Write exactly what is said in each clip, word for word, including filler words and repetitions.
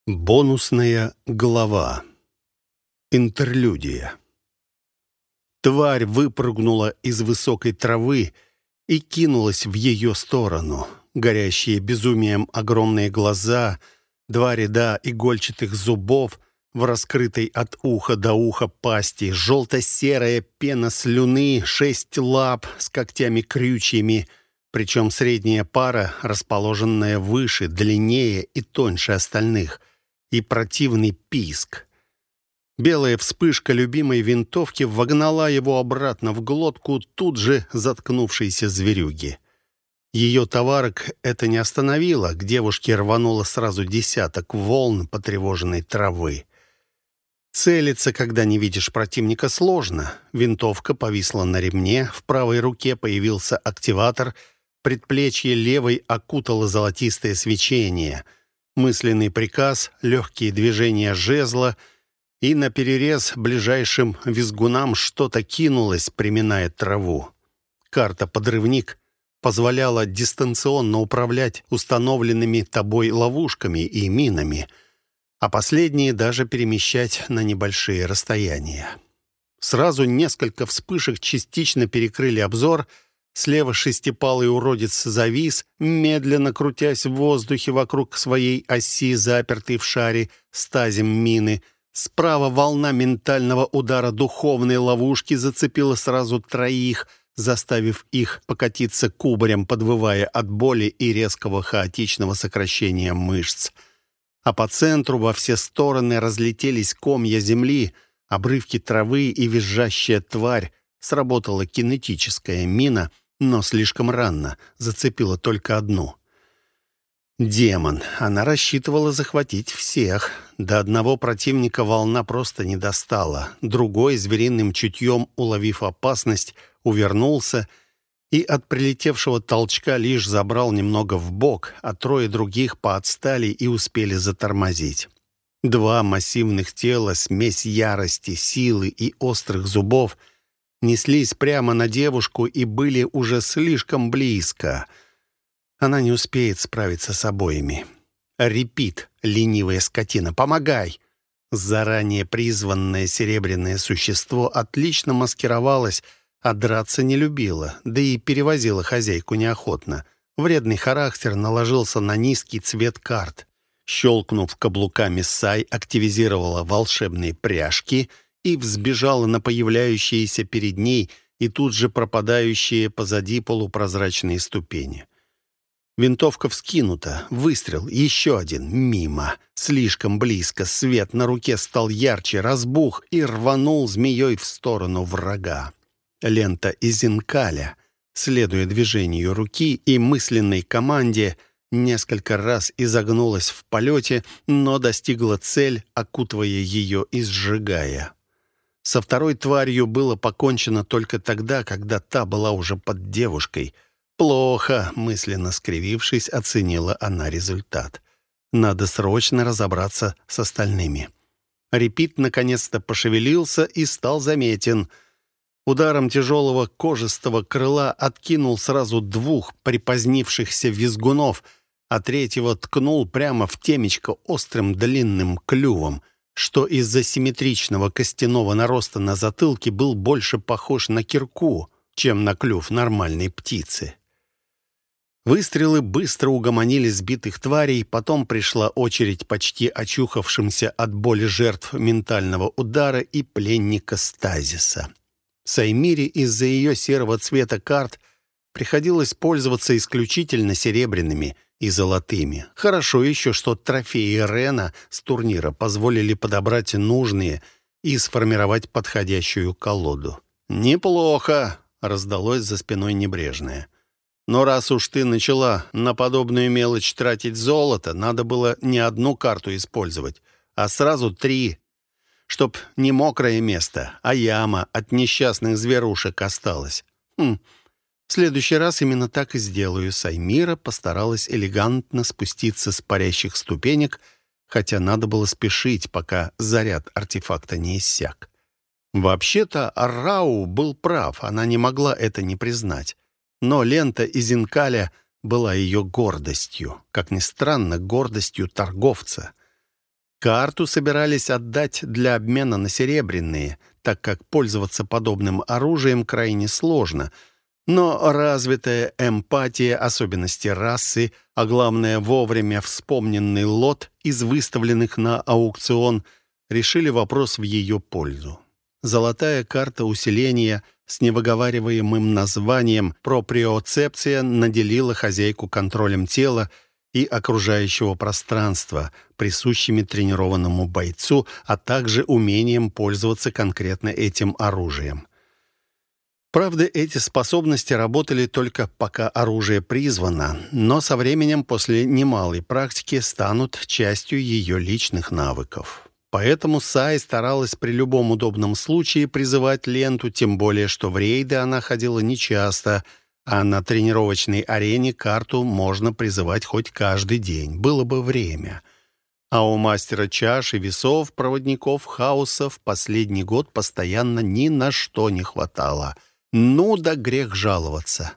Бонусная глава. Интерлюдия. Тварь выпрыгнула из высокой травы и кинулась в ее сторону. Горящие безумием огромные глаза, два ряда игольчатых зубов в раскрытой от уха до уха пасти, желто-серая пена слюны, шесть лап с когтями-крючьями, причем средняя пара, расположенная выше, длиннее и тоньше остальных — и противный писк. Белая вспышка любимой винтовки вогнала его обратно в глотку тут же заткнувшейся зверюги. Ее товарок это не остановило, к девушке рвануло сразу десяток волн потревоженной травы. Целиться, когда не видишь противника, сложно. Винтовка повисла на ремне, в правой руке появился активатор, предплечье левой окутало золотистое свечение — мысленный приказ, легкие движения жезла, и наперерез ближайшим визгунам что-то кинулось, приминая траву. Карта-подрывник позволяла дистанционно управлять установленными тобой ловушками и минами, а последние даже перемещать на небольшие расстояния. Сразу несколько вспышек частично перекрыли обзор. Слева шестипалый уродец завис, медленно крутясь в воздухе вокруг своей оси, запертый в шаре стазем мины. Справа волна ментального удара духовной ловушки зацепила сразу троих, заставив их покатиться кубарем, подвывая от боли и резкого хаотичного сокращения мышц. А по центру во все стороны разлетелись комья земли, обрывки травы и визжащая тварь. Сработала кинетическая мина, но слишком рано, зацепила только одну. Демон. Она рассчитывала захватить всех. До одного противника волна просто не достала. Другой, звериным чутьем уловив опасность, увернулся и от прилетевшего толчка лишь забрал немного вбок, а трое других поотстали и успели затормозить. Два массивных тела, смесь ярости, силы и острых зубов — неслись прямо на девушку и были уже слишком близко. Она не успеет справиться с обоими. «Репит, ленивая скотина, помогай!» Заранее призванное серебряное существо отлично маскировалось, а драться не любило, да и перевозило хозяйку неохотно. Вредный характер наложился на низкий цвет карт. Щелкнув каблуками, Сай активизировала волшебные пряжки — и взбежала на появляющиеся перед ней и тут же пропадающие позади полупрозрачные ступени. Винтовка вскинута, выстрел, еще один, мимо, слишком близко, свет на руке стал ярче, разбух и рванул змеей в сторону врага. Лента Изенкаля, следуя движению руки и мысленной команде, несколько раз изогнулась в полете, но достигла цель, окутывая ее и сжигая. Со второй тварью было покончено только тогда, когда та была уже под девушкой. «Плохо», — мысленно скривившись, оценила она результат. «Надо срочно разобраться с остальными». Репит наконец-то пошевелился и стал заметен. Ударом тяжелого кожистого крыла откинул сразу двух припозднившихся визгунов, а третьего ткнул прямо в темечко острым длинным клювом, что из-за симметричного костяного нароста на затылке был больше похож на кирку, чем на клюв нормальной птицы. Выстрелы быстро угомонили сбитых тварей, потом пришла очередь почти очухавшимся от боли жертв ментального удара и пленника стазиса. Саймире из-за ее серого цвета карт приходилось пользоваться исключительно серебряными и золотыми. Хорошо еще, что трофеи Рена с турнира позволили подобрать нужные и сформировать подходящую колоду. «Неплохо!» — раздалось за спиной небрежное. «Но раз уж ты начала на подобную мелочь тратить золото, надо было не одну карту использовать, а сразу три, чтоб не мокрое место, а яма от несчастных зверушек осталась. Хм, в следующий раз именно так и сделаю». Саймира постаралась элегантно спуститься с парящих ступенек, хотя надо было спешить, пока заряд артефакта не иссяк. Вообще-то Рау был прав, она не могла это не признать. Но лента Изенкаля была ее гордостью, как ни странно, гордостью торговца. Карту собирались отдать для обмена на серебряные, так как пользоваться подобным оружием крайне сложно. Но развитая эмпатия, особенности расы, а главное вовремя вспомненный лот из выставленных на аукцион, решили вопрос в ее пользу. Золотая карта усиления с невыговариваемым названием «проприоцепция» наделила хозяйку контролем тела и окружающего пространства, присущими тренированному бойцу, а также умением пользоваться конкретно этим оружием. Правда, эти способности работали только пока оружие призвано, но со временем, после немалой практики, станут частью ее личных навыков. Поэтому Сай старалась при любом удобном случае призывать Ленту, тем более, что в рейды она ходила нечасто, а на тренировочной арене карту можно призывать хоть каждый день, было бы время. А у мастера чаш и весов, проводников хаоса, в последний год постоянно ни на что не хватало. Ну да грех жаловаться.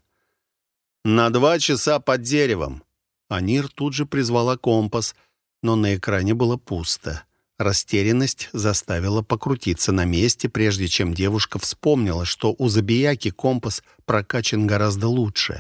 «На два часа под деревом». Анир тут же призвала компас, но на экране было пусто. Растерянность заставила покрутиться на месте, прежде чем девушка вспомнила, что у забияки компас прокачан гораздо лучше.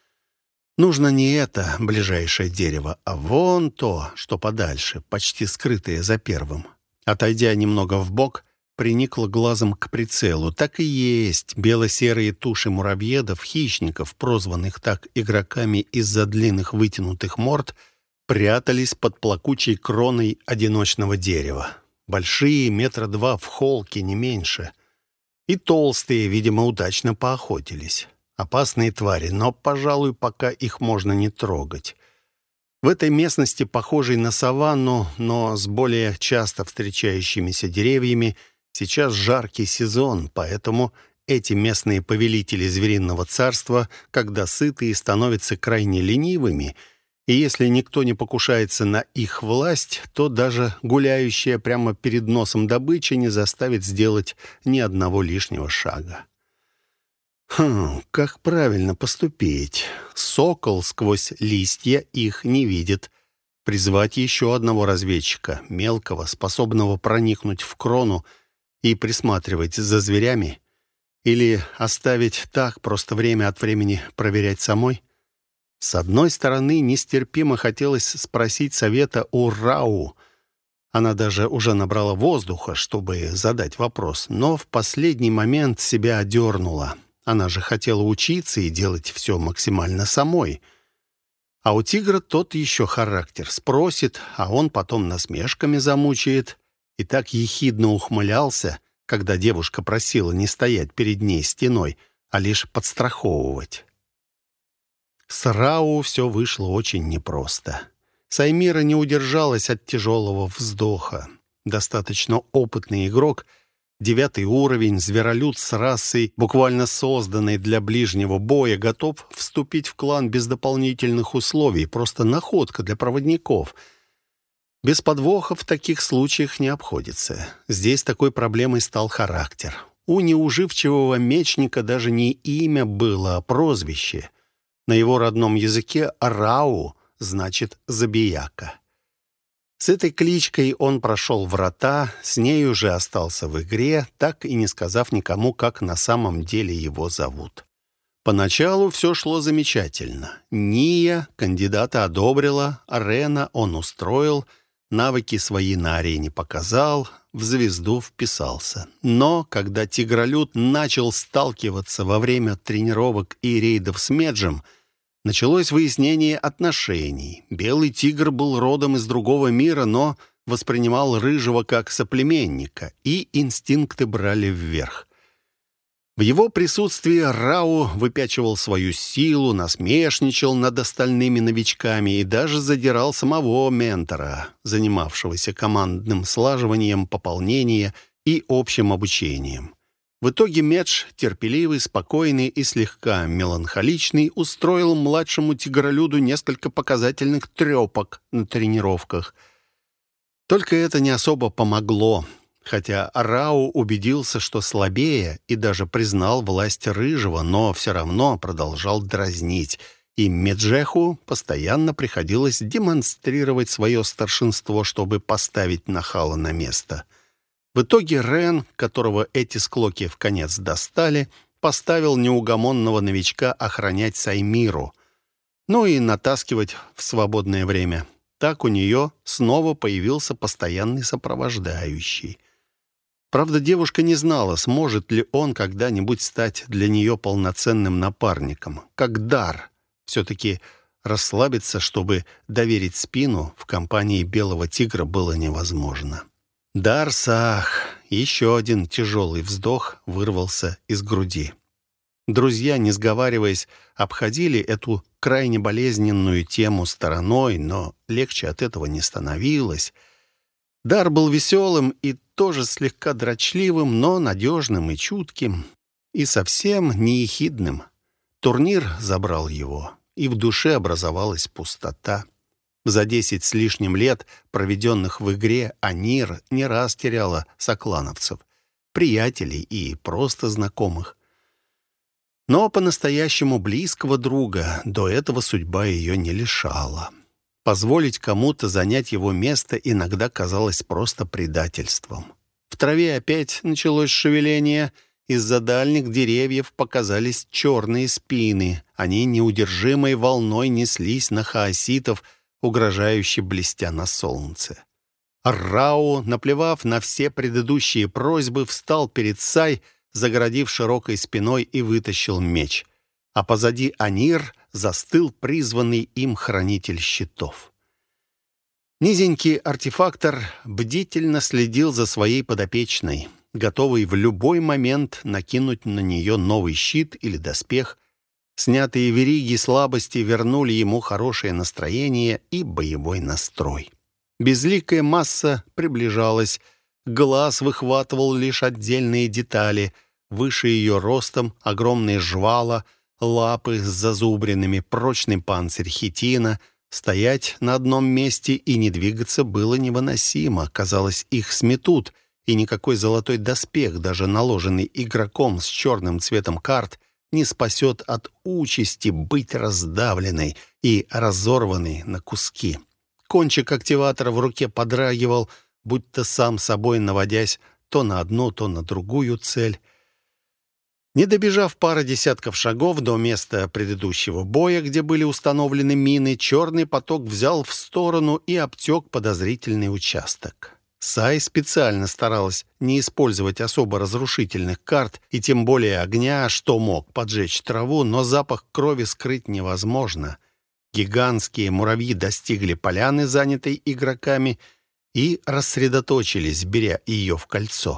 Нужно не это ближайшее дерево, а вон то, что подальше, почти скрытое за первым. Отойдя немного вбок, приникла глазом к прицелу. Так и есть. Бело-серые туши муравьедов, хищников, прозванных так игроками из-за длинных вытянутых морд, прятались под плакучей кроной одиночного дерева. Большие, метра два в холке, не меньше. И толстые, видимо, удачно поохотились. Опасные твари, но, пожалуй, пока их можно не трогать. В этой местности, похожей на саванну, но с более часто встречающимися деревьями, сейчас жаркий сезон, поэтому эти местные повелители звериного царства, когда сытые, становятся крайне ленивыми, и если никто не покушается на их власть, то даже гуляющая прямо перед носом добыча не заставит сделать ни одного лишнего шага. Хм, как правильно поступить? Сокол сквозь листья их не видит. Призвать еще одного разведчика, мелкого, способного проникнуть в крону и присматривать за зверями? Или оставить так, просто время от времени проверять самой? С одной стороны, нестерпимо хотелось спросить совета у Рау. Она даже уже набрала воздуха, чтобы задать вопрос, но в последний момент себя одернула. Она же хотела учиться и делать все максимально самой. А у тигра тот еще характер. Спросит, а он потом насмешками замучает. И так ехидно ухмылялся, когда девушка просила не стоять перед ней стеной, а лишь подстраховывать. С Рау все вышло очень непросто. Саймира не удержалась от тяжелого вздоха. Достаточно опытный игрок, девятый уровень, зверолюд с расой, буквально созданной для ближнего боя, готов вступить в клан без дополнительных условий, просто находка для проводников. Без подвоха в таких случаях не обходится. Здесь такой проблемой стал характер. У неуживчивого мечника даже не имя было, а прозвище. На его родном языке «Рау» значит «забияка». С этой кличкой он прошел врата, с ней уже остался в игре, так и не сказав никому, как на самом деле его зовут. Поначалу все шло замечательно. Ния кандидата одобрила, Рена он устроил, навыки свои на арене показал, в звезду вписался. Но когда тигролюд начал сталкиваться во время тренировок и рейдов с Меджем, началось выяснение отношений. Белый тигр был родом из другого мира, но воспринимал рыжего как соплеменника, и инстинкты брали вверх. В его присутствии Рау выпячивал свою силу, насмешничал над остальными новичками и даже задирал самого ментора, занимавшегося командным слаживанием, пополнения и общим обучением. В итоге Медж, терпеливый, спокойный и слегка меланхоличный, устроил младшему тигролюду несколько показательных трепок на тренировках. Только это не особо помогло. Хотя Рау убедился, что слабее, и даже признал власть Рыжего, но все равно продолжал дразнить. и Меджеху постоянно приходилось демонстрировать свое старшинство, чтобы поставить нахала на место. В итоге Рен, которого эти склоки вконец достали, поставил неугомонного новичка охранять Саймиру, ну и натаскивать в свободное время. Так у нее снова появился постоянный сопровождающий. Правда, девушка не знала, сможет ли он когда-нибудь стать для нее полноценным напарником, как дар. Все-таки расслабиться, чтобы доверить спину, в компании белого тигра было невозможно. Дарсах! Еще один тяжелый вздох вырвался из груди. Друзья, не сговариваясь, обходили эту крайне болезненную тему стороной, но легче от этого не становилось. Дар был веселым и тоже слегка дрочливым, но надежным и чутким, и совсем не ехидным. Турнир забрал его, и в душе образовалась пустота. За десять с лишним лет, проведенных в игре, Анир не раз теряла соклановцев, приятелей и просто знакомых. Но по-настоящему близкого друга до этого судьба ее не лишала. Позволить кому-то занять его место иногда казалось просто предательством. В траве опять началось шевеление. Из-за дальних деревьев показались черные спины. Они неудержимой волной неслись на хаоситов, угрожающе блестя на солнце. Рау, наплевав на все предыдущие просьбы, встал перед Сай, загородив широкой спиной, и вытащил меч. А позади Анир застыл призванный им хранитель щитов. Низенький артефактор бдительно следил за своей подопечной, готовый в любой момент накинуть на нее новый щит или доспех. Снятые вериги слабости вернули ему хорошее настроение и боевой настрой. Безликая масса приближалась, глаз выхватывал лишь отдельные детали. Выше ее ростом огромные жвала, лапы с зазубринами, прочный панцирь хитина. Стоять на одном месте и не двигаться было невыносимо. Казалось, их сметут, и никакой золотой доспех, даже наложенный игроком с черным цветом карт, не спасет от участи быть раздавленной и разорванной на куски. Кончик активатора в руке подрагивал, будто сам собой наводясь то на одну, то на другую цель. Не добежав пары десятков шагов до места предыдущего боя, где были установлены мины, черный поток взял в сторону и обтек подозрительный участок. Сай специально старалась не использовать особо разрушительных карт и тем более огня, что мог поджечь траву, но запах крови скрыть невозможно. Гигантские муравьи достигли поляны, занятой игроками, и рассредоточились, беря ее в кольцо.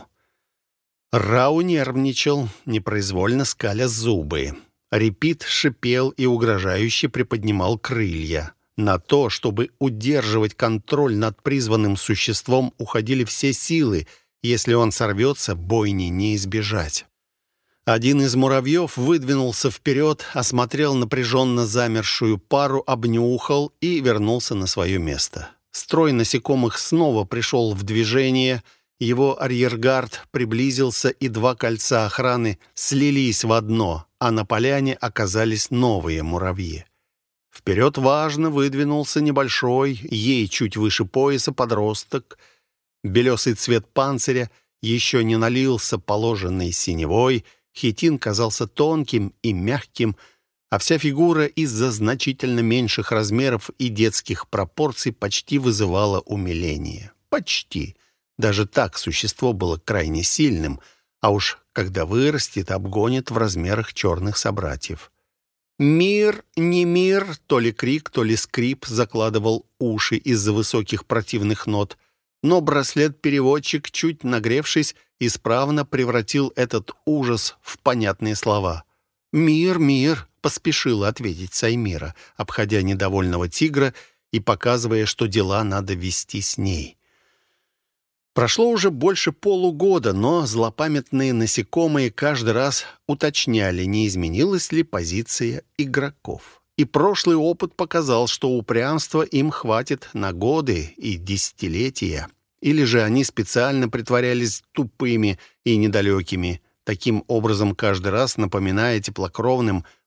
Рау нервничал, непроизвольно скаля зубы. Репит шипел и угрожающе приподнимал крылья. На то, чтобы удерживать контроль над призванным существом, уходили все силы. Если он сорвется, бойни не избежать. Один из муравьев выдвинулся вперед, осмотрел напряженно замершую пару, обнюхал и вернулся на свое место. Строй насекомых снова пришел в движение. Его арьергард приблизился, и два кольца охраны слились в одно, а на поляне оказались новые муравьи. Вперед важно выдвинулся небольшой, ей чуть выше пояса подросток. Белесый цвет панциря еще не налился положенной синевой, хитин казался тонким и мягким, а вся фигура из-за значительно меньших размеров и детских пропорций почти вызывала умиление. Почти. Даже так существо было крайне сильным, а уж когда вырастет, обгонит в размерах черных собратьев. «Мир, не мир!» То ли крик, то ли скрип закладывал уши из-за высоких противных нот. Но браслет-переводчик, чуть нагревшись, исправно превратил этот ужас в понятные слова. «Мир, мир!» — поспешила ответить Саймира, обходя недовольного тигра и показывая, что дела надо вести с ней. Прошло уже больше полугода, но злопамятные насекомые каждый раз уточняли, не изменилась ли позиция игроков. И прошлый опыт показал, что упрямства им хватит на годы и десятилетия. Или же они специально притворялись тупыми и недалекими, таким образом каждый раз напоминая теплокровным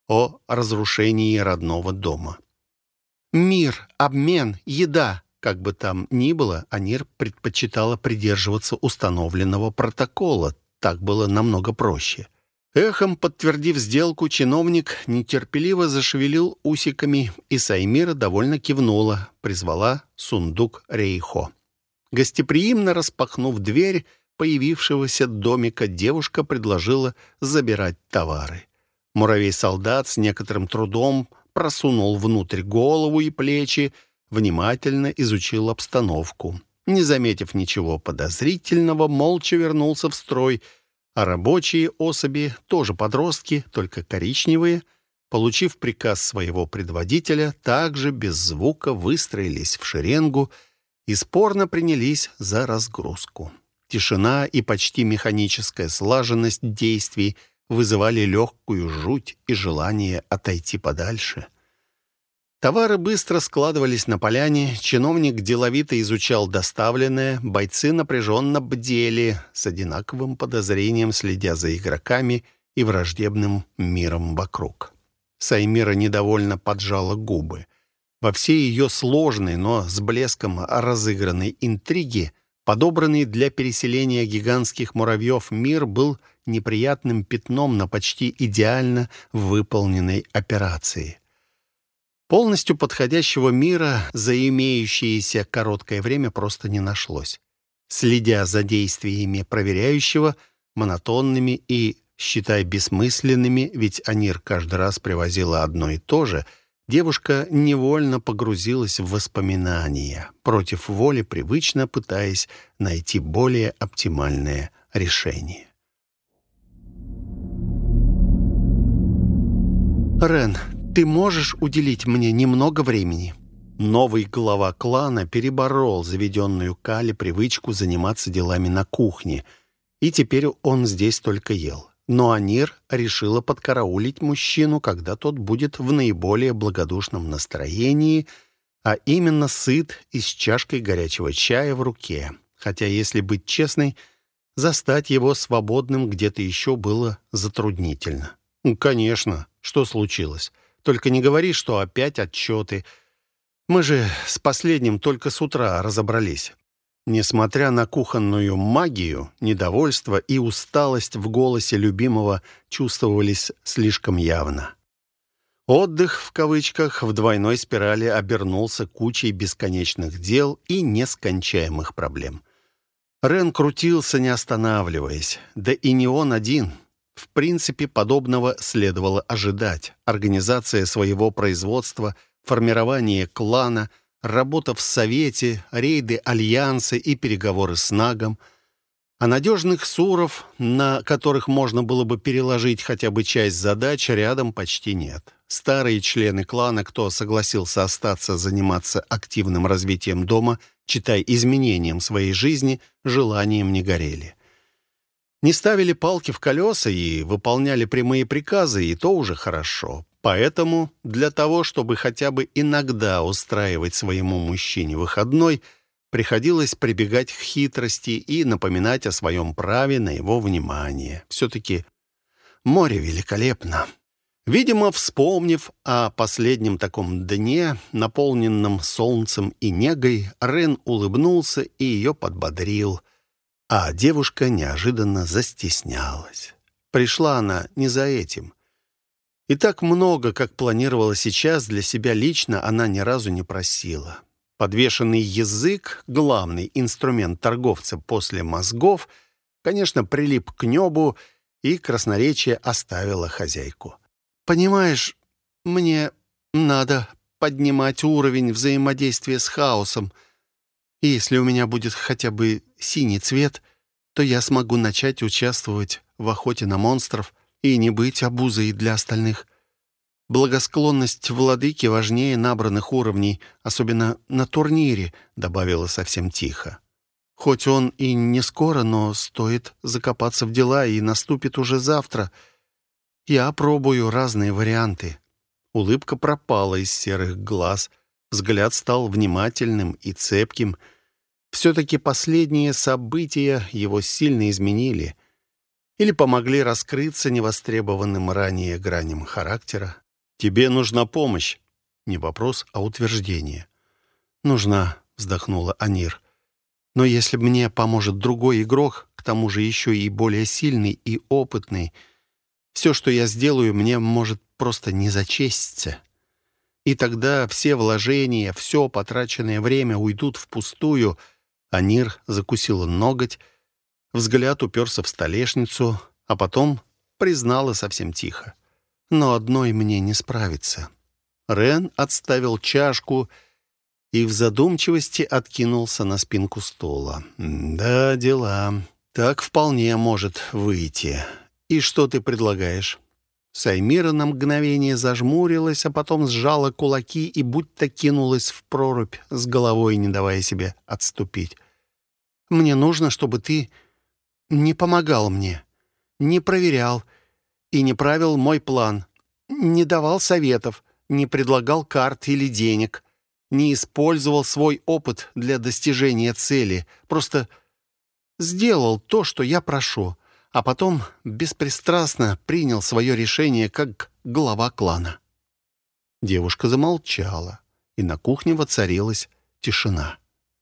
о разрушении родного дома. Мир, обмен, еда. Как бы там ни было, Анир предпочитала придерживаться установленного протокола. Так было намного проще. Эхом подтвердив сделку, чиновник нетерпеливо зашевелил усиками, и Саймира довольно кивнула, призвала сундук Рейхо. Гостеприимно распахнув дверь появившегося домика, девушка предложила забирать товары. Муравей-солдат с некоторым трудом просунул внутрь голову и плечи, внимательно изучил обстановку. Не заметив ничего подозрительного, молча вернулся в строй, а рабочие особи, тоже подростки, только коричневые, получив приказ своего предводителя, также без звука выстроились в шеренгу и спорно принялись за разгрузку. Тишина и почти механическая слаженность действий вызывали легкую жуть и желание отойти подальше. Товары быстро складывались на поляне, чиновник деловито изучал доставленное, бойцы напряженно бдели, с одинаковым подозрением следя за игроками и враждебным миром вокруг. Саймира недовольно поджала губы. Во всей ее сложной, но с блеском разыгранной интриге, подобранный для переселения гигантских муравьев мир был неприятным пятном на почти идеально выполненной операции. Полностью подходящего мира за имеющееся короткое время просто не нашлось. Следя за действиями проверяющего, монотонными и, считай, бессмысленными, ведь Анир каждый раз привозила одно и то же, девушка невольно погрузилась в воспоминания, против воли привычно пытаясь найти более оптимальное решение. «Рен, ты можешь уделить мне немного времени?» Новый глава клана переборол заведенную Кали привычку заниматься делами на кухне, и теперь он здесь только ел. Но Анир решила подкараулить мужчину, когда тот будет в наиболее благодушном настроении, а именно сыт и с чашкой горячего чая в руке. Хотя, если быть честной, застать его свободным где-то еще было затруднительно. «Конечно, что случилось? Только не говори, что опять отчеты. Мы же с последним только с утра разобрались». Несмотря на кухонную магию, недовольство и усталость в голосе любимого чувствовались слишком явно. Отдых, в кавычках, в двойной спирали обернулся кучей бесконечных дел и нескончаемых проблем. Рен крутился, не останавливаясь. Да и не он один. В принципе, подобного следовало ожидать. Организация своего производства, формирование клана — работа в Совете, рейды Альянса и переговоры с Нагом. А надежных суров, на которых можно было бы переложить хотя бы часть задач, рядом почти нет. Старые члены клана, кто согласился остаться заниматься активным развитием дома, читай изменением своей жизни, желанием не горели. Не ставили палки в колеса и выполняли прямые приказы, и то уже хорошо. Поэтому для того, чтобы хотя бы иногда устраивать своему мужчине выходной, приходилось прибегать к хитрости и напоминать о своем праве на его внимание. Все-таки море великолепно. Видимо, вспомнив о последнем таком дне, наполненном солнцем и негой, Рен улыбнулся и ее подбодрил, а девушка неожиданно застеснялась. Пришла она не за этим. И так много, как планировала сейчас, для себя лично она ни разу не просила. Подвешенный язык, главный инструмент торговца после мозгов, конечно, прилип к небу, и красноречие оставило хозяйку. «Понимаешь, мне надо поднимать уровень взаимодействия с хаосом. И если у меня будет хотя бы синий цвет, то я смогу начать участвовать в охоте на монстров и не быть обузой для остальных. Благосклонность владыки важнее набранных уровней, особенно на турнире», — добавила совсем тихо. «Хоть он и не скоро, но стоит закопаться в дела, и наступит уже завтра. Я опробую разные варианты». Улыбка пропала из серых глаз, взгляд стал внимательным и цепким. Все-таки последние события его сильно изменили. или помогли раскрыться невостребованным ранее граням характера. Тебе нужна помощь. Не вопрос, а утверждение. «Нужна», — вздохнула Анир. «Но если мне поможет другой игрок, к тому же еще и более сильный и опытный, все, что я сделаю, мне может просто не зачеститься. И тогда все вложения, все потраченное время уйдут впустую». Анир закусила ноготь, взгляд уперся в столешницу, а потом признала совсем тихо. «Но одной мне не справиться». Рен отставил чашку и в задумчивости откинулся на спинку стула. «Да, дела. Так вполне может выйти. И что ты предлагаешь?» Саймира на мгновение зажмурилась, а потом сжала кулаки и будто кинулась в прорубь с головой, не давая себе отступить. «Мне нужно, чтобы ты не помогал мне, не проверял и не правил мой план, не давал советов, не предлагал карт или денег, не использовал свой опыт для достижения цели, просто сделал то, что я прошу, а потом беспристрастно принял свое решение как глава клана». Девушка замолчала, и на кухне воцарилась тишина.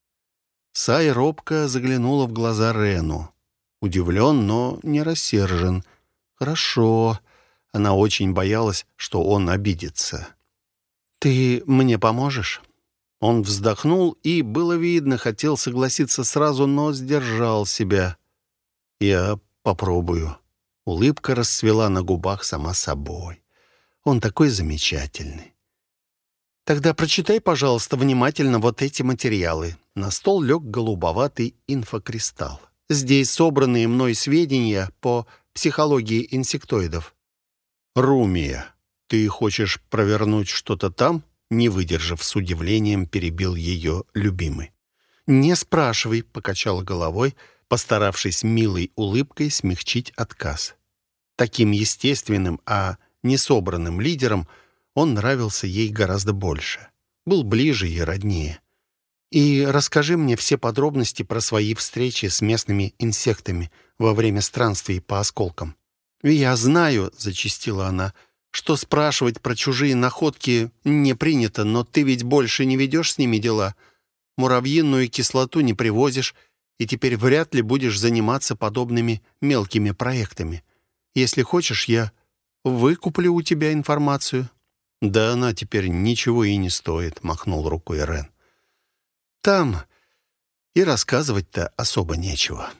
Сай робко заглянула в глаза Рену. Удивлен, но не рассержен. «Хорошо». Она очень боялась, что он обидится. «Ты мне поможешь?» Он вздохнул, и, было видно, хотел согласиться сразу, но сдержал себя. «Я попробую». Улыбка расцвела на губах сама собой. Он такой замечательный. «Тогда прочитай, пожалуйста, внимательно вот эти материалы». На стол лег голубоватый инфокристалл. Здесь собранные мной сведения по психологии инсектоидов. «Румия, ты хочешь провернуть что-то там?» Не выдержав, с удивлением перебил ее любимый. «Не спрашивай», — покачала головой, постаравшись милой улыбкой смягчить отказ. Таким естественным, а не собранным лидером он нравился ей гораздо больше. Был ближе и роднее. «И расскажи мне все подробности про свои встречи с местными инсектами во время странствий по осколкам». «Я знаю», — зачастила она, — «что спрашивать про чужие находки не принято, но ты ведь больше не ведешь с ними дела. Муравьиную кислоту не привозишь, и теперь вряд ли будешь заниматься подобными мелкими проектами. Если хочешь, я выкуплю у тебя информацию». «Да она теперь ничего и не стоит», — махнул рукой Рен. «Там и рассказывать-то особо нечего».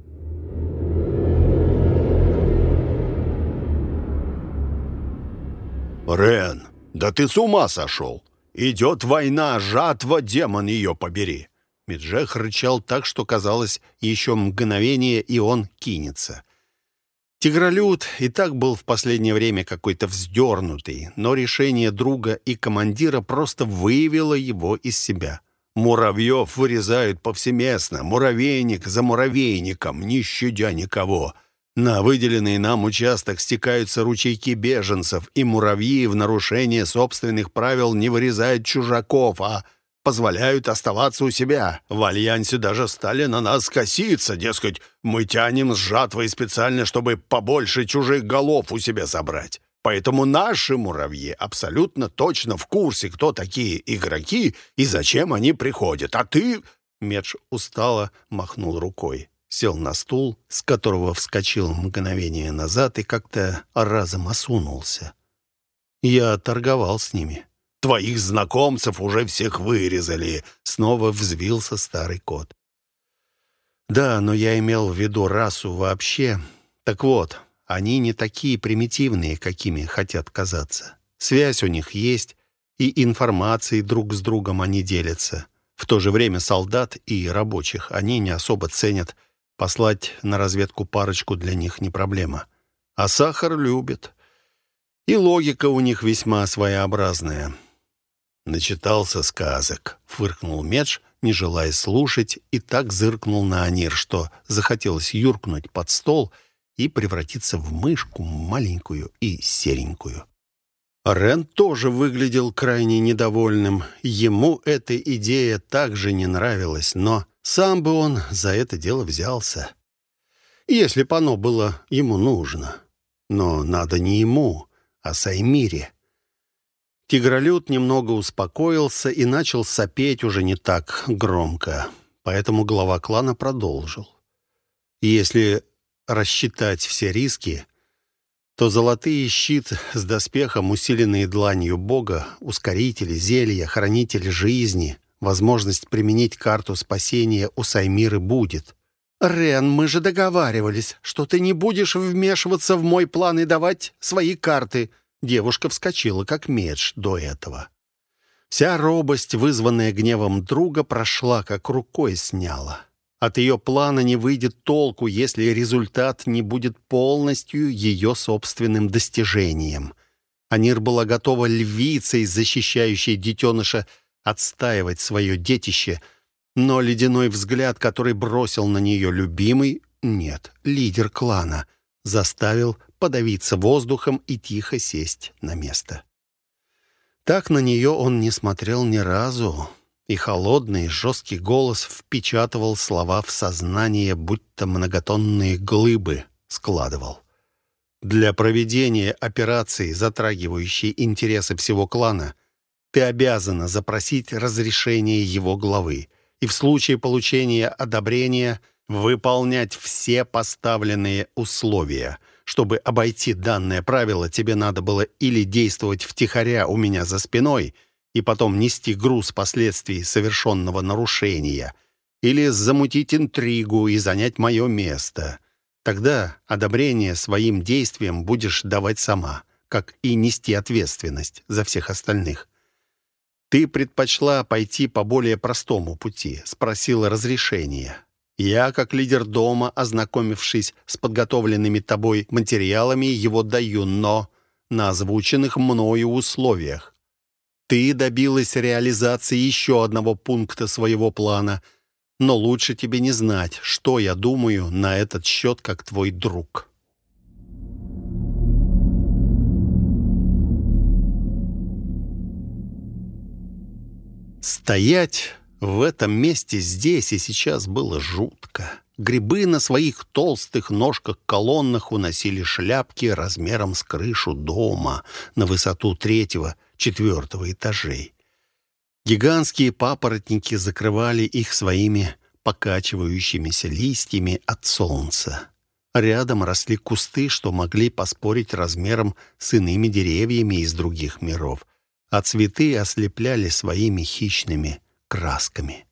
«Рен, да ты с ума сошел! Идет война, жатва, демон ее побери!» Меджех рычал так, что казалось, еще мгновение, и он кинется. Тигролюд и так был в последнее время какой-то вздернутый, но решение друга и командира просто вывело его из себя. «Муравьев вырезают повсеместно, муравейник за муравейником, не щадя никого. На выделенный нам участок стекаются ручейки беженцев, и муравьи в нарушение собственных правил не вырезают чужаков, а позволяют оставаться у себя. В Альянсе даже стали на нас коситься, дескать, мы тянем с жатвой специально, чтобы побольше чужих голов у себя забрать. Поэтому наши муравьи абсолютно точно в курсе, кто такие игроки и зачем они приходят. А ты...» Медж устало махнул рукой. Сел на стул, с которого вскочил мгновение назад и как-то разом осунулся. «Я торговал с ними». «Твоих знакомцев уже всех вырезали», — снова взвился старый кот. «Да, но я имел в виду расу вообще. Так вот, они не такие примитивные, какими хотят казаться. Связь у них есть, и информацией друг с другом они делятся. В то же время солдат и рабочих они не особо ценят. Послать на разведку парочку для них не проблема. А сахар любят. И логика у них весьма своеобразная». «Начитался сказок», — фыркнул Медж, не желая слушать, и так зыркнул на Анир, что захотелось юркнуть под стол и превратиться в мышку маленькую и серенькую. Рен тоже выглядел крайне недовольным. Ему эта идея также не нравилась, но сам бы он за это дело взялся. если б оно было ему нужно. Но надо не ему, а Саймире. Тигролюд немного успокоился и начал сопеть уже не так громко, поэтому глава клана продолжил. Если рассчитать все риски, то золотые щит с доспехом, усиленные дланью бога, ускорители, зелья, хранитель жизни, возможность применить карту спасения у Саймиры будет. «Рен, мы же договаривались, что ты не будешь вмешиваться в мой план и давать свои карты». Девушка вскочила, как меч до этого. Вся робость, вызванная гневом друга, прошла, как рукой сняла. От ее плана не выйдет толку, если результат не будет полностью ее собственным достижением. Анир была готова львицей, защищающей детеныша, отстаивать свое детище, но ледяной взгляд, который бросил на нее любимый, нет, лидер клана, заставил подавиться воздухом и тихо сесть на место. Так на нее он не смотрел ни разу, и холодный, жесткий голос впечатывал слова в сознание, будто многотонные глыбы складывал. Для проведения операции, затрагивающей интересы всего клана, ты обязана запросить разрешение его главы и в случае получения одобрения выполнять все поставленные условия. Чтобы обойти данное правило, тебе надо было или действовать втихаря у меня за спиной и потом нести груз последствий совершенного нарушения, или замутить интригу и занять мое место. Тогда одобрение своим действиям будешь давать сама, как и нести ответственность за всех остальных. Ты предпочла пойти по более простому пути, спросила разрешения. Я, как лидер дома, ознакомившись с подготовленными тобой материалами, его даю, но на озвученных мною условиях. Ты добилась реализации еще одного пункта своего плана, но лучше тебе не знать, что я думаю на этот счет, как твой друг». Стоять в этом месте здесь и сейчас было жутко. Грибы на своих толстых ножках-колоннах уносили шляпки размером с крышу дома на высоту третьего, четвертого этажей. Гигантские папоротники закрывали их своими покачивающимися листьями от солнца. Рядом росли кусты, что могли поспорить размером с иными деревьями из других миров, а цветы ослепляли своими хищными красками.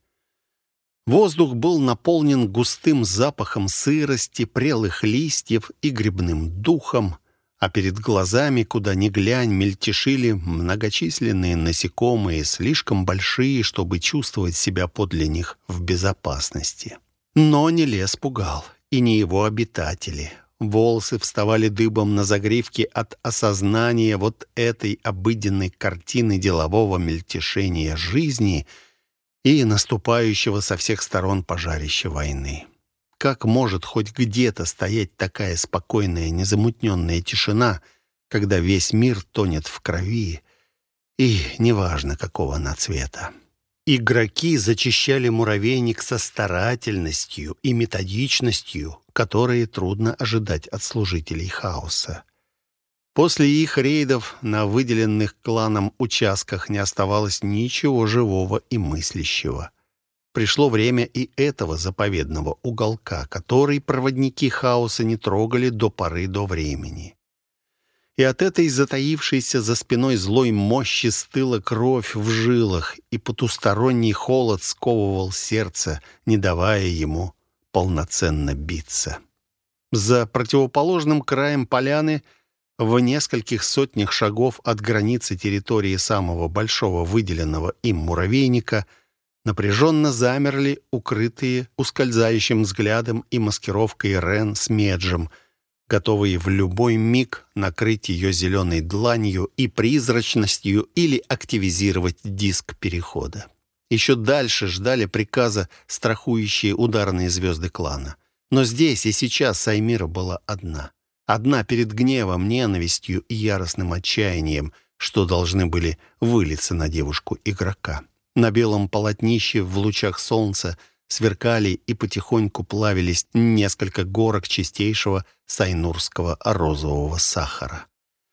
Воздух был наполнен густым запахом сырости, прелых листьев и грибным духом, а перед глазами, куда ни глянь, мельтешили многочисленные насекомые, слишком большие, чтобы чувствовать себя подле них в безопасности. Но не лес пугал, и не его обитатели. Волосы вставали дыбом на загривке от осознания вот этой обыденной картины делового мельтешения жизни и наступающего со всех сторон пожарища войны. Как может хоть где-то стоять такая спокойная, незамутненная тишина, когда весь мир тонет в крови, и неважно, какого она цвета? Игроки зачищали муравейник со старательностью и методичностью, которые трудно ожидать от служителей хаоса. После их рейдов на выделенных кланом участках не оставалось ничего живого и мыслящего. Пришло время и этого заповедного уголка, который проводники хаоса не трогали до поры до времени. И от этой затаившейся за спиной злой мощи стыла кровь в жилах, и потусторонний холод сковывал сердце, не давая ему полноценно биться. За противоположным краем поляны, в нескольких сотнях шагов от границы территории самого большого выделенного им муравейника, напряженно замерли укрытые ускользающим взглядом и маскировкой Рен с Меджем, готовые в любой миг накрыть ее зеленой дланью и призрачностью или активизировать диск перехода. Еще дальше ждали приказа страхующие ударные звезды клана. Но здесь и сейчас Саймира была одна. Одна перед гневом, ненавистью и яростным отчаянием, что должны были вылиться на девушку-игрока. На белом полотнище в лучах солнца Сверкали и потихоньку плавились несколько горок чистейшего сайнурского розового сахара.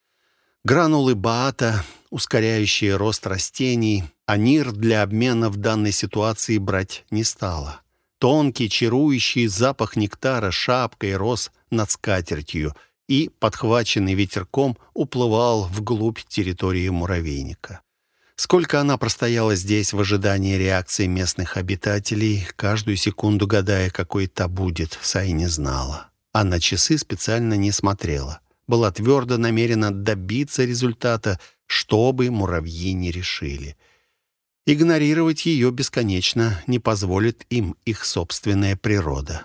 Гранулы баата, ускоряющие рост растений, Анир для обмена в данной ситуации брать не стала. Тонкий, чарующий запах нектара шапкой рос над скатертью и, подхваченный ветерком, уплывал вглубь территории муравейника. Сколько она простояла здесь в ожидании реакции местных обитателей, каждую секунду гадая, какой та будет, Сай не знала. А на часы специально не смотрела. Была твердо намерена добиться результата, что бы муравьи не решили. Игнорировать ее бесконечно не позволит им их собственная природа.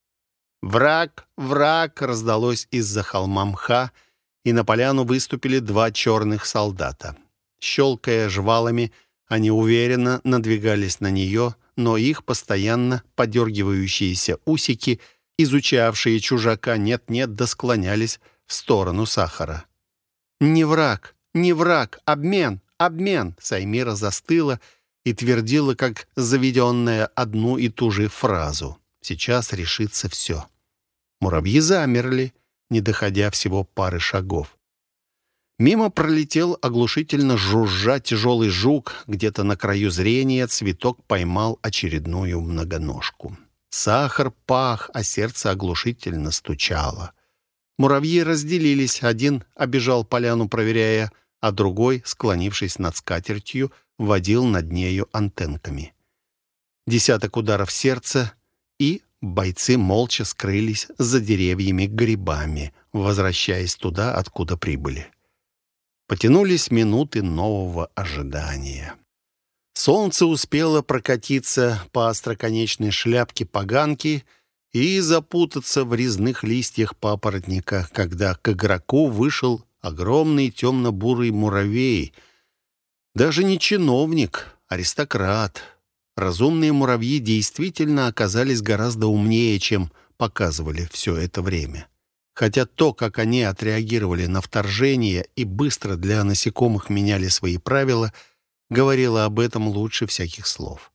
«Враг! Враг!» раздалось из-за холма мха, и на поляну выступили два черных солдата. Щелкая жвалами, они уверенно надвигались на нее, но их постоянно подергивающиеся усики, изучавшие чужака, нет-нет, да склонялись в сторону сахара. «Не враг! Не враг! Обмен! Обмен!» Саймира застыла и твердила, как заведенная, одну и ту же фразу. Сейчас решится все. Муравьи замерли, не доходя всего пары шагов. Мимо пролетел оглушительно жужжа тяжелый жук. Где-то на краю зрения цветок поймал очередную многоножку. Сахар пах, а сердце оглушительно стучало. Муравьи разделились. Один обежал поляну, проверяя, а другой, склонившись над скатертью, водил над нею антенками. Десяток ударов сердца, и бойцы молча скрылись за деревьями грибами, возвращаясь туда, откуда прибыли. Потянулись минуты нового ожидания. Солнце успело прокатиться по остроконечной шляпке поганки и запутаться в резных листьях папоротника, когда к игроку вышел огромный темно-бурый муравей. Даже не чиновник, аристократ. Разумные муравьи действительно оказались гораздо умнее, чем показывали все это время. Хотя то, как они отреагировали на вторжение и быстро для насекомых меняли свои правила, говорило об этом лучше всяких слов.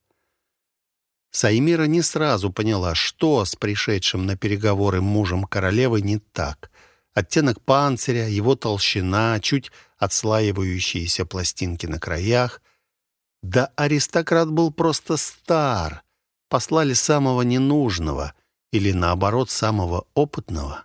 Саймира не сразу поняла, что с пришедшим на переговоры мужем королевы не так. Оттенок панциря, его толщина, чуть отслаивающиеся пластинки на краях. Да аристократ был просто стар. Послали самого ненужного или, наоборот, самого опытного.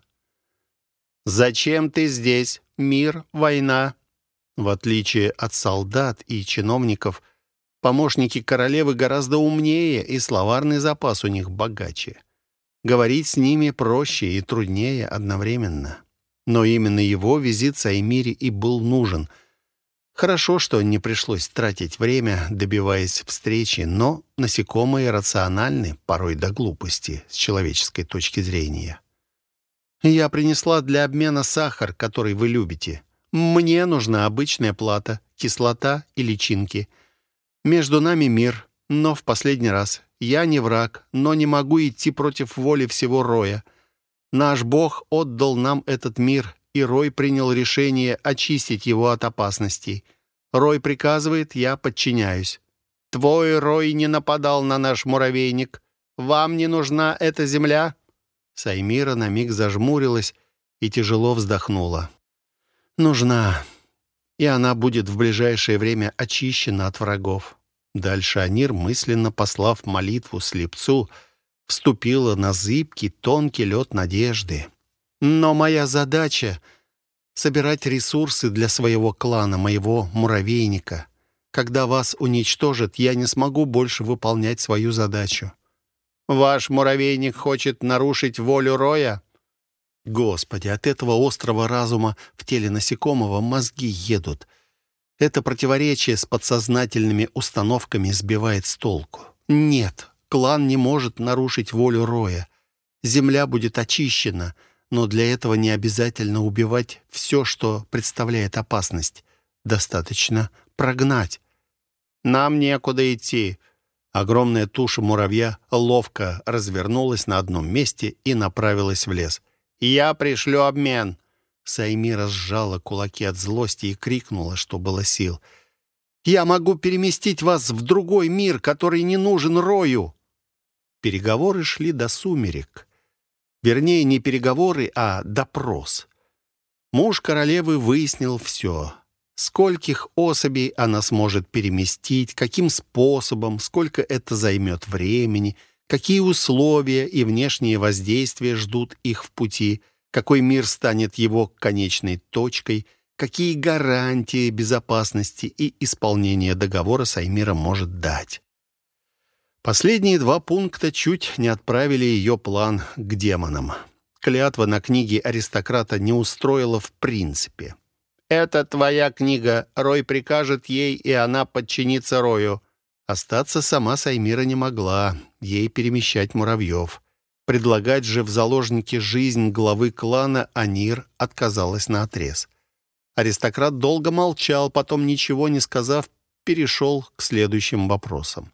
«Зачем ты здесь? Мир, война». В отличие от солдат и чиновников, помощники королевы гораздо умнее, и словарный запас у них богаче. Говорить с ними проще и труднее одновременно. Но именно его визит Саймире и был нужен. Хорошо, что не пришлось тратить время, добиваясь встречи, но насекомые рациональны, порой до глупости, с человеческой точки зрения. «Я принесла для обмена сахар, который вы любите. Мне нужна обычная плата, кислота и личинки. Между нами мир, но в последний раз. Я не враг, но не могу идти против воли всего Роя. Наш Бог отдал нам этот мир, и Рой принял решение очистить его от опасностей. Рой приказывает, я подчиняюсь. Твой Рой не нападал на наш муравейник. Вам не нужна эта земля?» Саймира на миг зажмурилась и тяжело вздохнула. «Нужна, и она будет в ближайшее время очищена от врагов». Дальше Анир, мысленно послав молитву слепцу, вступила на зыбкий, тонкий лед надежды. «Но моя задача — собирать ресурсы для своего клана, моего муравейника. Когда вас уничтожат, я не смогу больше выполнять свою задачу». «Ваш муравейник хочет нарушить волю Роя?» Господи, от этого острого разума в теле насекомого мозги едут. Это противоречие с подсознательными установками сбивает с толку. Нет, клан не может нарушить волю Роя. Земля будет очищена, но для этого не обязательно убивать все, что представляет опасность. Достаточно прогнать. «Нам некуда идти». Огромная туша муравья ловко развернулась на одном месте и направилась в лес. «Я пришлю обмен». Саймира сжала кулаки от злости и крикнула, что было сил. «Я могу переместить вас в другой мир, который не нужен Рою». Переговоры шли до сумерек. Вернее, не переговоры, а допрос. Муж королевы выяснил все. Скольких особей она сможет переместить, каким способом, сколько это займет времени, какие условия и внешние воздействия ждут их в пути, какой мир станет его конечной точкой, какие гарантии безопасности и исполнения договора Саймира может дать. Последние два пункта чуть не отправили ее план к демонам. Клятва на книге аристократа не устроила в принципе. «Это твоя книга. Рой прикажет ей, и она подчинится Рою». Остаться сама Саймира не могла, ей перемещать муравьев. Предлагать же в заложники жизнь главы клана Анир отказалась наотрез. Аристократ долго молчал, потом, ничего не сказав, перешел к следующим вопросам.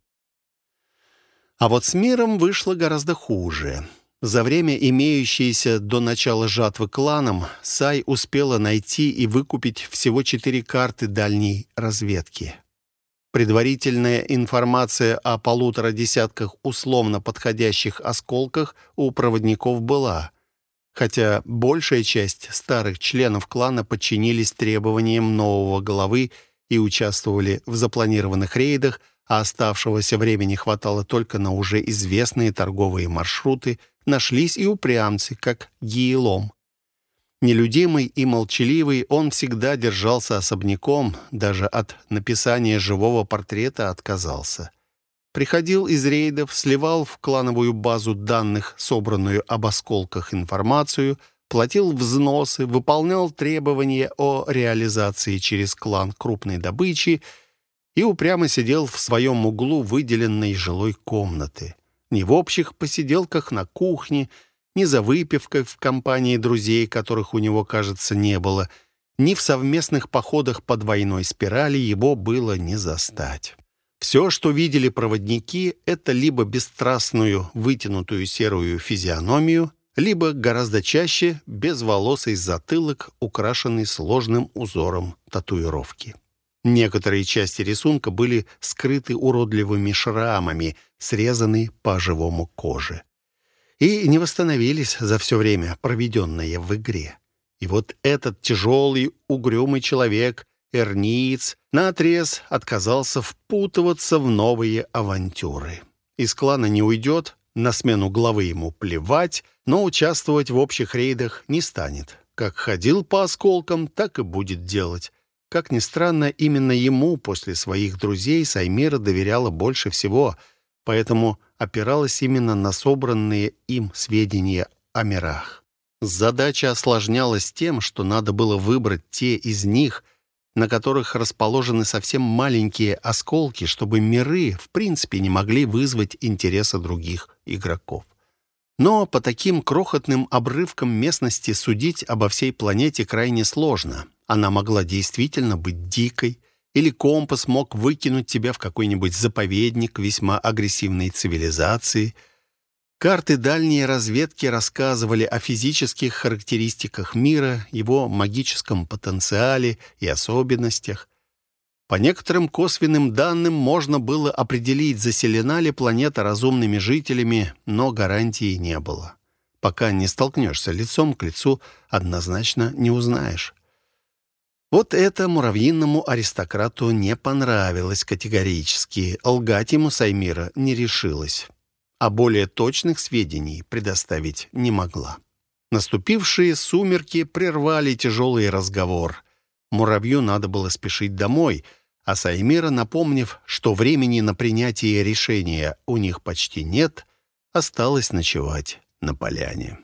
А вот с миром вышло гораздо хуже. За время, имеющееся до начала жатвы кланом, Сай успела найти и выкупить всего четыре карты дальней разведки. Предварительная информация о полутора десятках условно подходящих осколках у проводников была, хотя большая часть старых членов клана подчинились требованиям нового главы и участвовали в запланированных рейдах, а оставшегося времени хватало только на уже известные торговые маршруты, нашлись и упрямцы, как Гиелом. Нелюдимый и молчаливый, он всегда держался особняком, даже от написания живого портрета отказался. Приходил из рейдов, сливал в клановую базу данных, собранную об осколках, информацию, платил взносы, выполнял требования о реализации через клан крупной добычи и упрямо сидел в своем углу выделенной жилой комнаты. Ни в общих посиделках на кухне, ни за выпивкой в компании друзей, которых у него, кажется, не было, ни в совместных походах по двойной спирали его было не застать. Все, что видели проводники, это либо бесстрастную, вытянутую серую физиономию, либо гораздо чаще безволосый затылок, украшенный сложным узором татуировки. Некоторые части рисунка были скрыты уродливыми шрамами, срезаны по живому коже. И не восстановились за все время, проведенное в игре. И вот этот тяжелый, угрюмый человек, эрниец, наотрез отказался впутываться в новые авантюры. Из клана не уйдет, на смену главы ему плевать, но участвовать в общих рейдах не станет. Как ходил по осколкам, так и будет делать. Как ни странно, именно ему после своих друзей Саймира доверяла больше всего, поэтому опиралась именно на собранные им сведения о мирах. Задача осложнялась тем, что надо было выбрать те из них, на которых расположены совсем маленькие осколки, чтобы миры в принципе не могли вызвать интереса других игроков. Но по таким крохотным обрывкам местности судить обо всей планете крайне сложно. Она могла действительно быть дикой, или компас мог выкинуть тебя в какой-нибудь заповедник весьма агрессивной цивилизации. Карты дальней разведки рассказывали о физических характеристиках мира, его магическом потенциале и особенностях. По некоторым косвенным данным можно было определить, заселена ли планета разумными жителями, но гарантии не было. Пока не столкнешься лицом к лицу, однозначно не узнаешь. Вот это муравьиному аристократу не понравилось категорически. Лгать ему Саймира не решилась, а более точных сведений предоставить не могла. Наступившие сумерки прервали тяжелый разговор. Муравью надо было спешить домой, а Саймира, напомнив, что времени на принятие решения у них почти нет, осталась ночевать на поляне.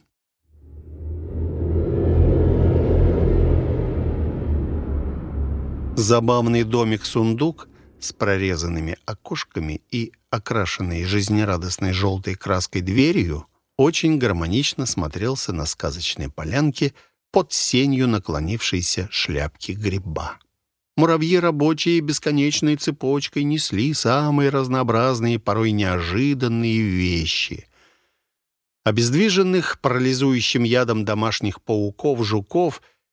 Забавный домик-сундук с прорезанными окошками и окрашенной жизнерадостной желтой краской дверью очень гармонично смотрелся на сказочной полянке под сенью наклонившейся шляпки гриба. Муравьи рабочие бесконечной цепочкой несли самые разнообразные, порой неожиданные вещи. Обездвиженных парализующим ядом домашних пауков, жуков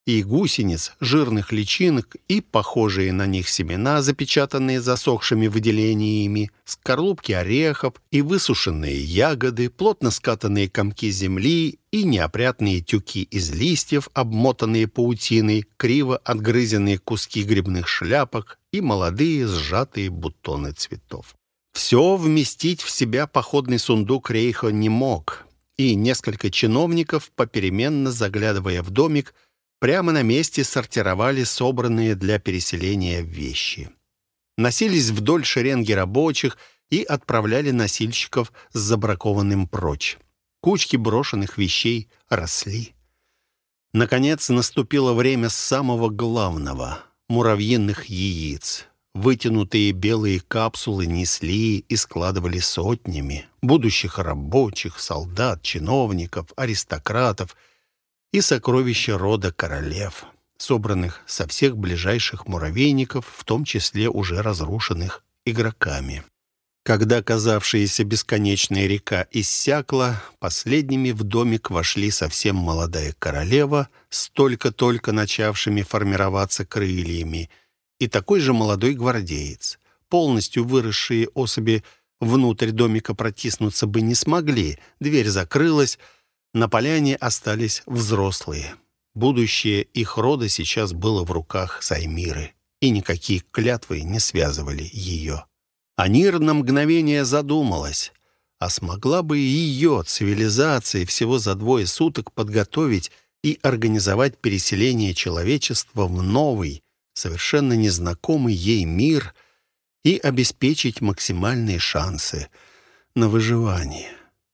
и гусениц, жирных личинок и похожие на них семена, запечатанные засохшими выделениями, скорлупки орехов и высушенные ягоды, плотно скатанные комки земли и неопрятные тюки из листьев, обмотанные паутиной, криво отгрызенные куски грибных шляпок и молодые сжатые бутоны цветов. Все вместить в себя походный сундук Рейхо не мог, и несколько чиновников, попеременно заглядывая в домик, прямо на месте сортировали собранные для переселения вещи. Носились вдоль шеренги рабочих и отправляли носильщиков с забракованным прочь. Кучки брошенных вещей росли. Наконец наступило время самого главного — муравьиных яиц. Вытянутые белые капсулы несли и складывали сотнями будущих рабочих, солдат, чиновников, аристократов и сокровища рода королев, собранных со всех ближайших муравейников, в том числе уже разрушенных игроками. Когда казавшаяся бесконечная река иссякла, последними в домик вошли совсем молодая королева с только-только начавшими формироваться крыльями и такой же молодой гвардеец. Полностью выросшие особи внутрь домика протиснуться бы не смогли, дверь закрылась, на поляне остались взрослые. Будущее их рода сейчас было в руках Саймиры, и никакие клятвы не связывали ее. Анир на мгновение задумалась, а смогла бы ее цивилизация всего за двое суток подготовить и организовать переселение человечества в новый, совершенно незнакомый ей мир и обеспечить максимальные шансы на выживание.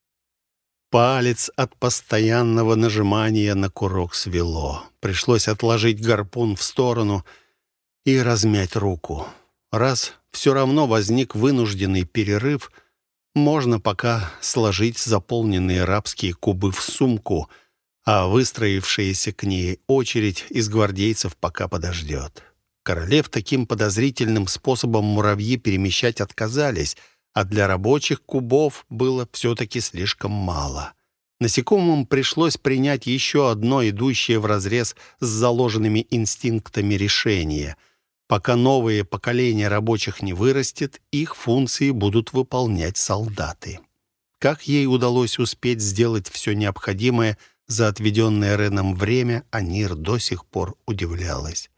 Палец от постоянного нажимания на курок свело. Пришлось отложить гарпун в сторону и размять руку. Раз все равно возник вынужденный перерыв, можно пока сложить заполненные рабские кубы в сумку, а выстроившаяся к ней очередь из гвардейцев пока подождет. Королев таким подозрительным способом муравьи перемещать отказались, а для рабочих кубов было все-таки слишком мало. Насекомым пришлось принять еще одно идущее вразрез с заложенными инстинктами решение. Пока новое поколение рабочих не вырастет, их функции будут выполнять солдаты. Как ей удалось успеть сделать все необходимое за отведенное Реном время, Анир до сих пор удивлялась.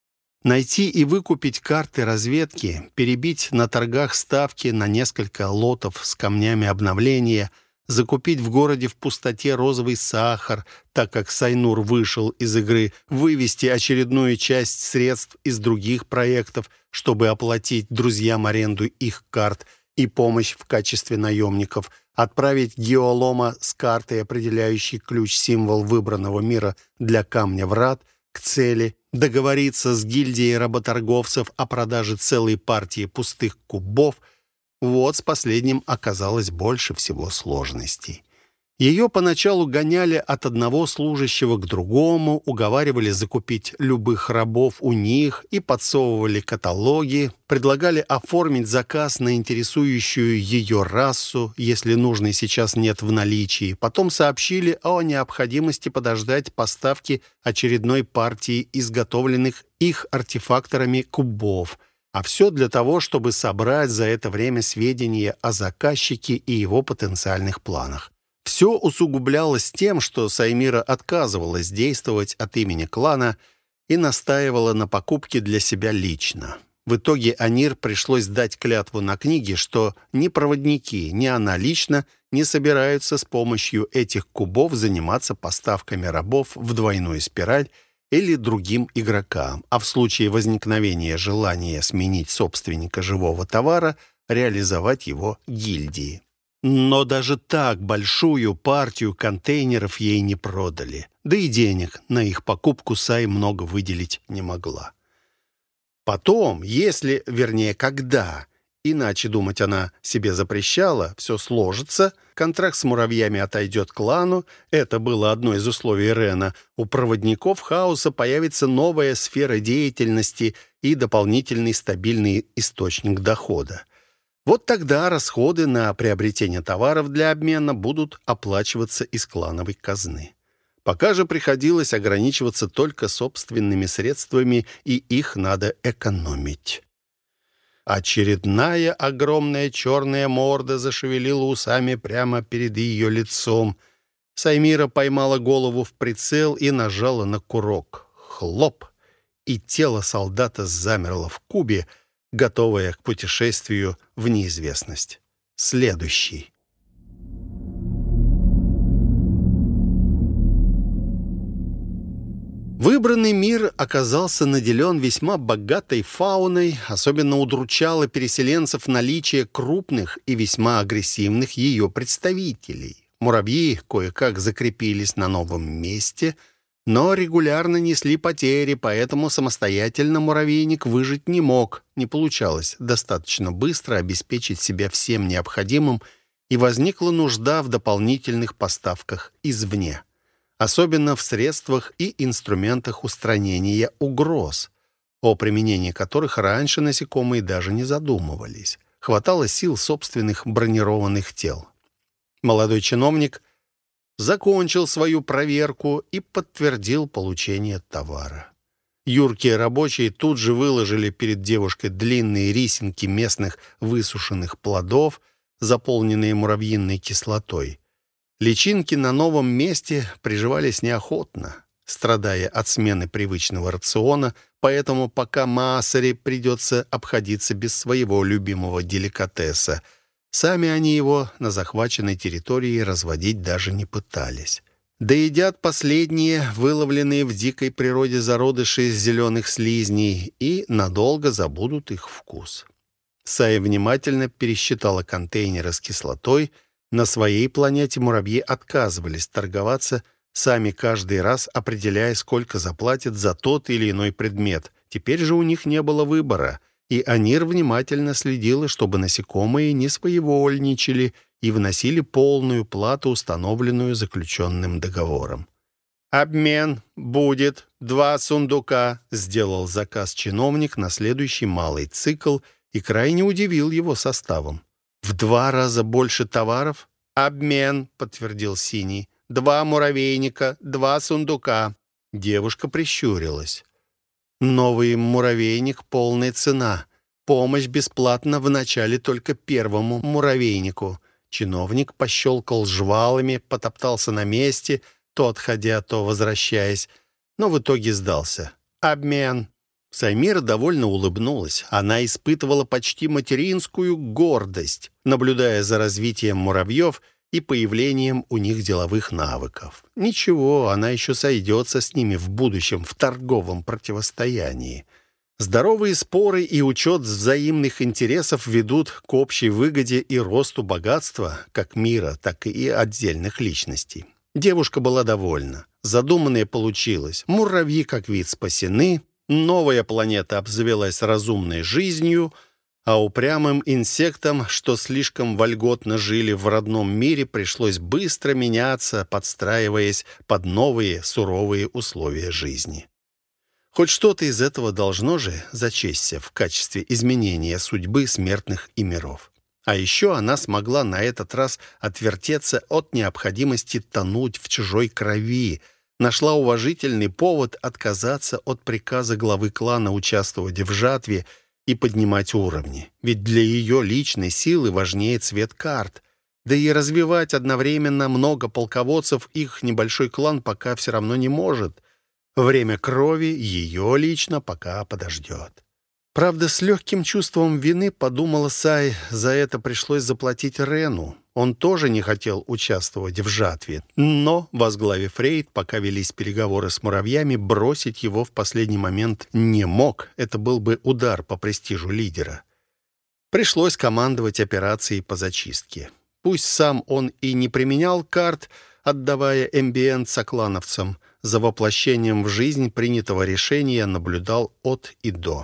Найти и выкупить карты разведки, перебить на торгах ставки на несколько лотов с камнями обновления, закупить в городе в пустоте розовый сахар, так как Сайнур вышел из игры, вывести очередную часть средств из других проектов, чтобы оплатить друзьям аренду их карт и помощь в качестве наемников, отправить геолома с картой, определяющей ключ-символ выбранного мира для камня врат, к цели, договориться с гильдией работорговцев о продаже целой партии пустых кубов. Вот с последним оказалось больше всего сложностей. Ее поначалу гоняли от одного служащего к другому, уговаривали закупить любых рабов у них и подсовывали каталоги, предлагали оформить заказ на интересующую ее расу, если нужной сейчас нет в наличии. Потом сообщили о необходимости подождать поставки очередной партии изготовленных их артефакторами кубов. А все для того, чтобы собрать за это время сведения о заказчике и его потенциальных планах. Все усугублялось тем, что Саймира отказывалась действовать от имени клана и настаивала на покупке для себя лично. В итоге Анир пришлось дать клятву на книге, что ни проводники, ни она лично не собираются с помощью этих кубов заниматься поставками рабов в двойную спираль или другим игрокам, а в случае возникновения желания сменить собственника живого товара, реализовать его гильдии. Но даже так большую партию контейнеров ей не продали, да и денег на их покупку Сай много выделить не могла. Потом, если, вернее, когда, иначе думать она себе запрещала, все сложится, контракт с муравьями отойдет клану, это было одно из условий Рена, у проводников хаоса появится новая сфера деятельности и дополнительный стабильный источник дохода. Вот тогда расходы на приобретение товаров для обмена будут оплачиваться из клановой казны. Пока же приходилось ограничиваться только собственными средствами, и их надо экономить. Очередная огромная черная морда зашевелила усами прямо перед ее лицом. Саймира поймала голову в прицел и нажала на курок. Хлоп! И тело солдата замерло в кубе, готовое к путешествию в неизвестность. Следующий. Выбранный мир оказался наделен весьма богатой фауной, особенно удручало переселенцев наличие крупных и весьма агрессивных ее представителей. Муравьи кое-как закрепились на новом месте, но регулярно несли потери, поэтому самостоятельно муравейник выжить не мог. Не получалось достаточно быстро обеспечить себя всем необходимым, и возникла нужда в дополнительных поставках извне. Особенно в средствах и инструментах устранения угроз, о применении которых раньше насекомые даже не задумывались. Хватало сил собственных бронированных тел. Молодой чиновник закончил свою проверку и подтвердил получение товара. Юркие рабочие тут же выложили перед девушкой длинные рисинки местных высушенных плодов, заполненные муравьиной кислотой. Личинки на новом месте приживались неохотно, страдая от смены привычного рациона, поэтому пока Маасаре придется обходиться без своего любимого деликатеса. Сами они его на захваченной территории разводить даже не пытались. Доедят последние, выловленные в дикой природе зародыши зеленых слизней, и надолго забудут их вкус. Сая внимательно пересчитала контейнеры с кислотой. На своей планете муравьи отказывались торговаться, сами каждый раз определяя, сколько заплатят за тот или иной предмет. Теперь же у них не было выбора, и Анир внимательно следила, чтобы насекомые не своевольничали и вносили полную плату, установленную заключенным договором. «Обмен будет два сундука», — сделал заказ чиновник на следующий малый цикл и крайне удивил его составом. «В два раза больше товаров?» «Обмен», — подтвердил Синий. «Два муравейника, два сундука». Девушка прищурилась. «Новый муравейник — полная цена. Помощь бесплатна вначале только первому муравейнику». Чиновник пощелкал жвалами, потоптался на месте, то отходя, то возвращаясь, но в итоге сдался. «Обмен». Саймира довольно улыбнулась. Она испытывала почти материнскую гордость, наблюдая за развитием муравьев и появлением у них деловых навыков. Ничего, она еще сойдется с ними в будущем в торговом противостоянии. Здоровые споры и учет взаимных интересов ведут к общей выгоде и росту богатства как мира, так и отдельных личностей. Девушка была довольна. Задуманное получилось. Муравьи как вид спасены. Новая планета обзавелась разумной жизнью, а упрямым инсектам, что слишком вольготно жили в родном мире, пришлось быстро меняться, подстраиваясь под новые суровые условия жизни. Хоть что-то из этого должно же зачесться в качестве изменения судьбы смертных и миров. А еще она смогла на этот раз отвертеться от необходимости тонуть в чужой крови, нашла уважительный повод отказаться от приказа главы клана участвовать в жатве и поднимать уровни. Ведь для ее личной силы важнее цвет карт. Да и развивать одновременно много полководцев их небольшой клан пока все равно не может. Время крови ее лично пока подождет. Правда, с легким чувством вины, подумала Сай, за это пришлось заплатить Рену. Он тоже не хотел участвовать в жатве, но, возглавив рейд, пока велись переговоры с муравьями, бросить его в последний момент не мог. Это был бы удар по престижу лидера. Пришлось командовать операцией по зачистке. Пусть сам он и не применял карт, отдавая эмбиент соклановцам, за воплощением в жизнь принятого решения наблюдал от и до.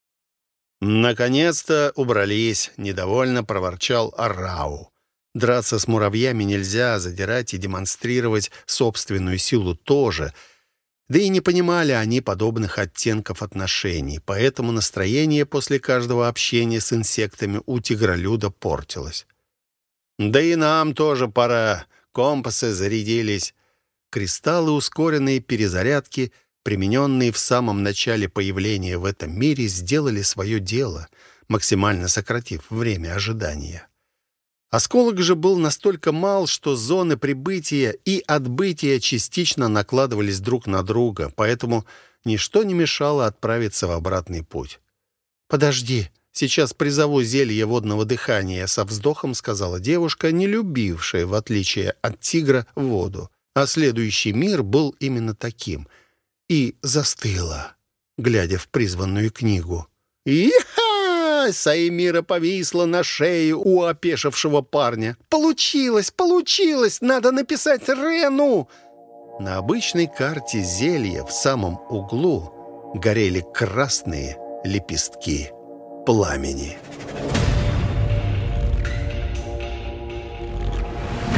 «Наконец-то убрались», — недовольно проворчал Арау. Драться с муравьями нельзя, задирать и демонстрировать собственную силу тоже. Да и не понимали они подобных оттенков отношений, поэтому настроение после каждого общения с инсектами у тигролюда портилось. «Да и нам тоже пора. Компасы зарядились. Кристаллы ускоренной перезарядки, примененные в самом начале появления в этом мире, сделали свое дело, максимально сократив время ожидания. Осколок же был настолько мал, что зоны прибытия и отбытия частично накладывались друг на друга, поэтому ничто не мешало отправиться в обратный путь. «Подожди, сейчас призову зелье водного дыхания», — со вздохом сказала девушка, не любившая, в отличие от тигра, воду. А следующий мир был именно таким. И застыла, глядя в призванную книгу. «Иха!» — Саимира повисла на шее у опешившего парня. «Получилось! Получилось! Надо написать Рену!» На обычной карте зелья в самом углу горели красные лепестки пламени.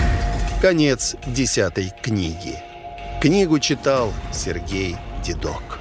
Конец десятой книги. Книгу читал Сергей Дедок.